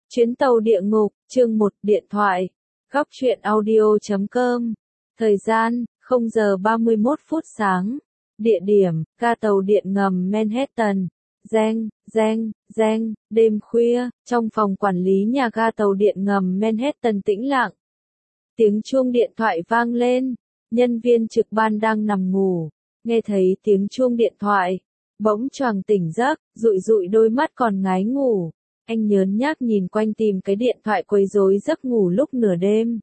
Chuyến tàu địa ngục, chương 1, điện thoại. Góc truyện audio.com. Thời gian, 0 giờ 31 phút sáng. Địa điểm, ga tàu điện ngầm Manhattan. Reng, đêm khuya, trong phòng quản lý nhà ga tàu điện ngầm Manhattan tĩnh lặng. Tiếng chuông điện thoại vang lên, nhân viên trực ban đang nằm ngủ, nghe thấy tiếng chuông điện thoại, bỗng choàng tỉnh giấc, dụi đôi mắt còn ngái ngủ. Anh nhớn nhác nhìn quanh tìm cái điện thoại quấy rối giấc ngủ lúc nửa đêm.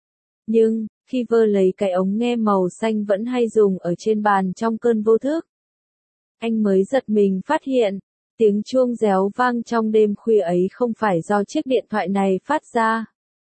Nhưng, khi vơ lấy cái ống nghe màu xanh vẫn hay dùng ở trên bàn trong cơn vô thức, anh mới giật mình phát hiện, tiếng chuông réo vang trong đêm khuya ấy không phải do chiếc điện thoại này phát ra.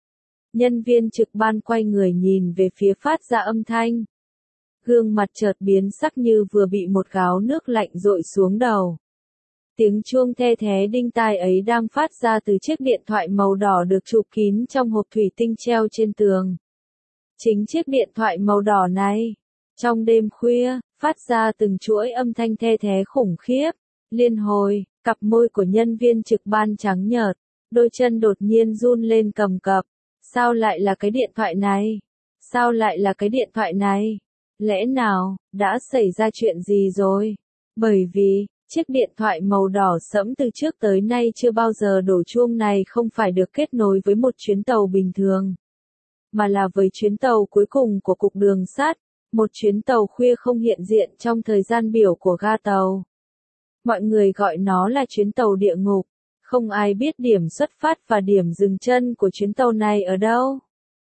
Nhân viên trực ban quay người nhìn về phía phát ra âm thanh. Gương mặt chợt biến sắc như vừa bị một gáo nước lạnh dội xuống đầu. Tiếng chuông the thé đinh tai ấy đang phát ra từ chiếc điện thoại màu đỏ được chụp kín trong hộp thủy tinh treo trên tường. Chính chiếc điện thoại màu đỏ này, trong đêm khuya, phát ra từng chuỗi âm thanh the thé khủng khiếp, liên hồi, cặp môi của nhân viên trực ban trắng nhợt, đôi chân đột nhiên run lên cầm cập. Sao lại là cái điện thoại này? Sao lại là cái điện thoại này? Lẽ nào, đã xảy ra chuyện gì rồi? Bởi vì, chiếc điện thoại màu đỏ sẫm từ trước tới nay chưa bao giờ đổ chuông này không phải được kết nối với một chuyến tàu bình thường, mà là với chuyến tàu cuối cùng của cục đường sắt, một chuyến tàu khuya không hiện diện trong thời gian biểu của ga tàu. Mọi người gọi nó là chuyến tàu địa ngục, không ai biết điểm xuất phát và điểm dừng chân của chuyến tàu này ở đâu.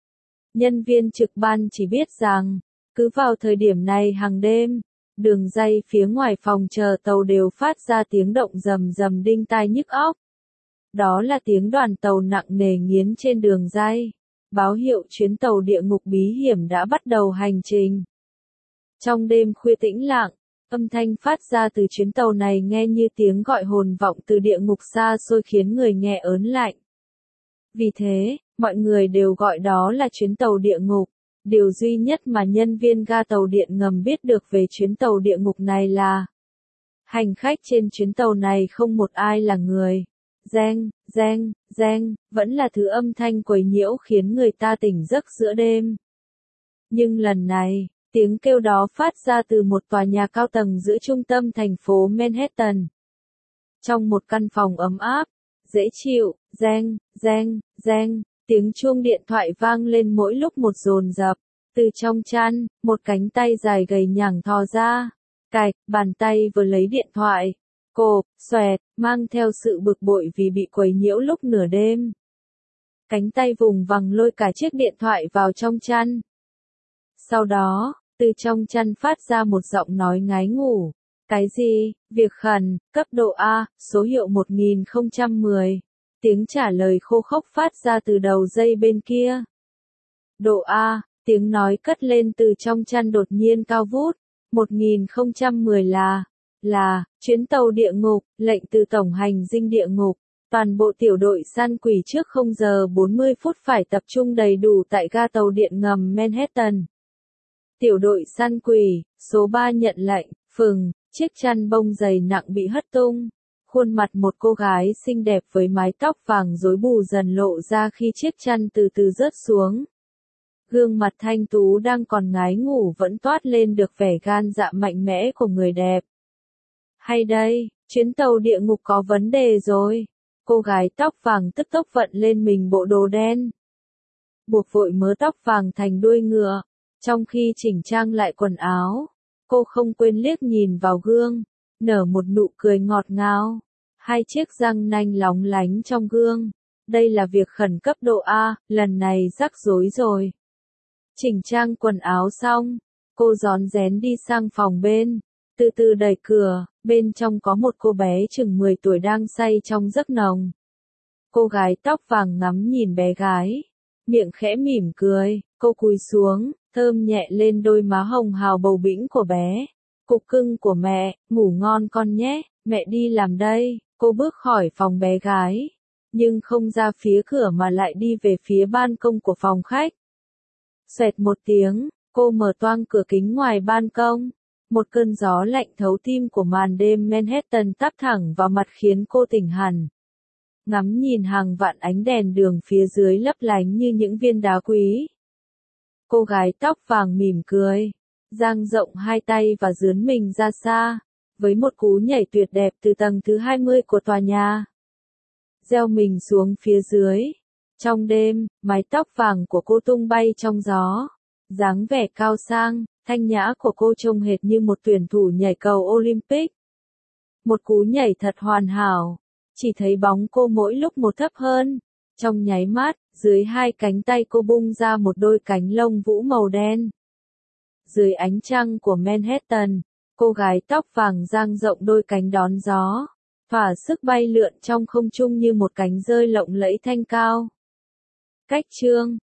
Nhân viên trực ban chỉ biết rằng, cứ vào thời điểm này hàng đêm, đường ray phía ngoài phòng chờ tàu đều phát ra tiếng động rầm rầm đinh tai nhức óc. Đó là tiếng đoàn tàu nặng nề nghiến trên đường ray, báo hiệu chuyến tàu địa ngục bí hiểm đã bắt đầu hành trình. Trong đêm khuya tĩnh lặng, âm thanh phát ra từ chuyến tàu này nghe như tiếng gọi hồn vọng từ địa ngục xa xôi khiến người nghe ớn lạnh. Vì thế, mọi người đều gọi đó là chuyến tàu địa ngục. Điều duy nhất mà nhân viên ga tàu điện ngầm biết được về chuyến tàu địa ngục này là hành khách trên chuyến tàu này không một ai là người. Reng, vẫn là thứ âm thanh quấy nhiễu khiến người ta tỉnh giấc giữa đêm. Nhưng lần này, tiếng kêu đó phát ra từ một tòa nhà cao tầng giữa trung tâm thành phố Manhattan. Trong một căn phòng ấm áp, dễ chịu, reng, tiếng chuông điện thoại vang lên mỗi lúc một dồn dập. Từ trong chăn, một cánh tay dài gầy nhẳng thò ra. Cạch, bàn tay vừa lấy điện thoại. Cộp, xoẹt, mang theo sự bực bội vì bị quấy nhiễu lúc nửa đêm. Cánh tay vùng vằng lôi cả chiếc điện thoại vào trong chăn. Sau đó, từ trong chăn phát ra một giọng nói ngái ngủ. Cái gì? Việc khẩn, cấp độ A, số hiệu 1010. Tiếng trả lời khô khốc phát ra từ đầu dây bên kia. Độ A, tiếng nói cất lên từ trong chăn đột nhiên cao vút. 1010 là, chuyến tàu địa ngục, lệnh từ tổng hành dinh địa ngục. Toàn bộ tiểu đội săn quỷ trước 0 giờ 40 phút phải tập trung đầy đủ tại ga tàu điện ngầm Manhattan. Tiểu đội săn quỷ, số 3 nhận lệnh, phừng, chiếc chăn bông dày nặng bị hất tung. Khuôn mặt một cô gái xinh đẹp với mái tóc vàng rối bù dần lộ ra khi chiếc chăn từ từ rớt xuống. Gương mặt thanh tú đang còn ngái ngủ vẫn toát lên được vẻ gan dạ mạnh mẽ của người đẹp. Hay đây, chuyến tàu địa ngục có vấn đề rồi. Cô gái tóc vàng tức tốc vận lên mình bộ đồ đen, buộc vội mớ tóc vàng thành đuôi ngựa. Trong khi chỉnh trang lại quần áo, cô không quên liếc nhìn vào gương, nở một nụ cười ngọt ngào. Hai chiếc răng nanh lóng lánh trong gương. Đây là việc khẩn cấp độ A, lần này rắc rối rồi. Chỉnh trang quần áo xong, cô rón rén đi sang phòng bên, từ từ đẩy cửa, bên trong có một cô bé chừng 10 tuổi đang say trong giấc nồng. Cô gái tóc vàng ngắm nhìn bé gái, miệng khẽ mỉm cười, cô cúi xuống, thơm nhẹ lên đôi má hồng hào bầu bĩnh của bé. Cục cưng của mẹ, ngủ ngon con nhé, mẹ đi làm đây. Cô bước khỏi phòng bé gái, nhưng không ra phía cửa mà lại đi về phía ban công của phòng khách. Xoẹt một tiếng, cô mở toang cửa kính ngoài ban công. Một cơn gió lạnh thấu tim của màn đêm Manhattan táp thẳng vào mặt khiến cô tỉnh hẳn. ngắm nhìn hàng vạn ánh đèn đường phía dưới lấp lánh như những viên đá quý. Cô gái tóc vàng mỉm cười, dang rộng hai tay và dướn mình ra xa, với một cú nhảy tuyệt đẹp từ tầng thứ 20 của tòa nhà. Gieo mình xuống phía dưới. Trong đêm, mái tóc vàng của cô tung bay trong gió. Dáng vẻ cao sang, thanh nhã của cô trông hệt như một tuyển thủ nhảy cầu Olympic. Một cú nhảy thật hoàn hảo. Chỉ thấy bóng cô mỗi lúc một thấp hơn. Trong nháy mắt, dưới hai cánh tay cô bung ra một đôi cánh lông vũ màu đen. Dưới ánh trăng của Manhattan, cô gái tóc vàng dang rộng đôi cánh đón gió, thỏa sức bay lượn trong không trung như một cánh rơi lộng lẫy thanh cao. Cách chương